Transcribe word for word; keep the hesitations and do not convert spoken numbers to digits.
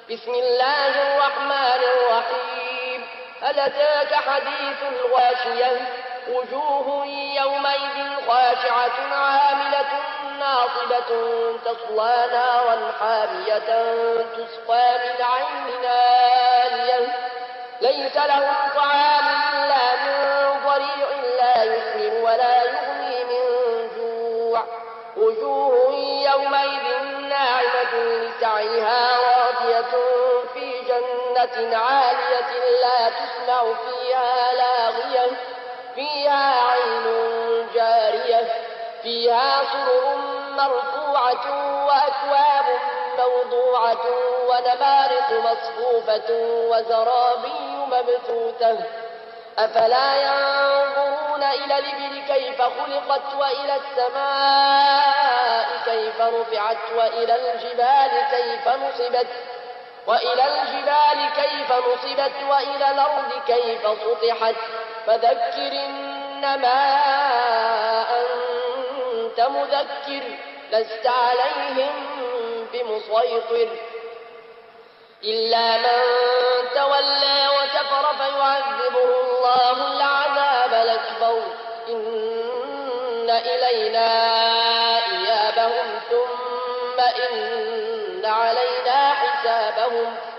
بسم الله الرحمن الرحيم. هل أتاك حديث الغاشية؟ وجوه يومئذ خاشعة عاملة ناصبة تصلى نارا حامية تسقى من عين آنية ليس لهم طعام إلا من ضريع لا يسمن ولا يغني من جوع. وجوه يومئذ ناعمة لسعيها راضية في جنة عالية لا تسمع فيها لاغية فيها عين جارية فيها سرر مرفوعة وأكواب موضوعة ونمارق مصفوفة وزرابي مبثوثة. أفلا ينظرون إلى الإبل كيف خلقت وإلى السماء كيف رفعت وإلى الجبال كيف نصبت وإلى الجبال كيف نصبت وإلى الأرض كيف سطحت. فذكر إنما أنت مذكر لست عليهم بمسيطر إلا من تولى وكفر فيعذبه الله العذاب الأكبر إن إلينا إيابهم ثم إن علينا حسابهم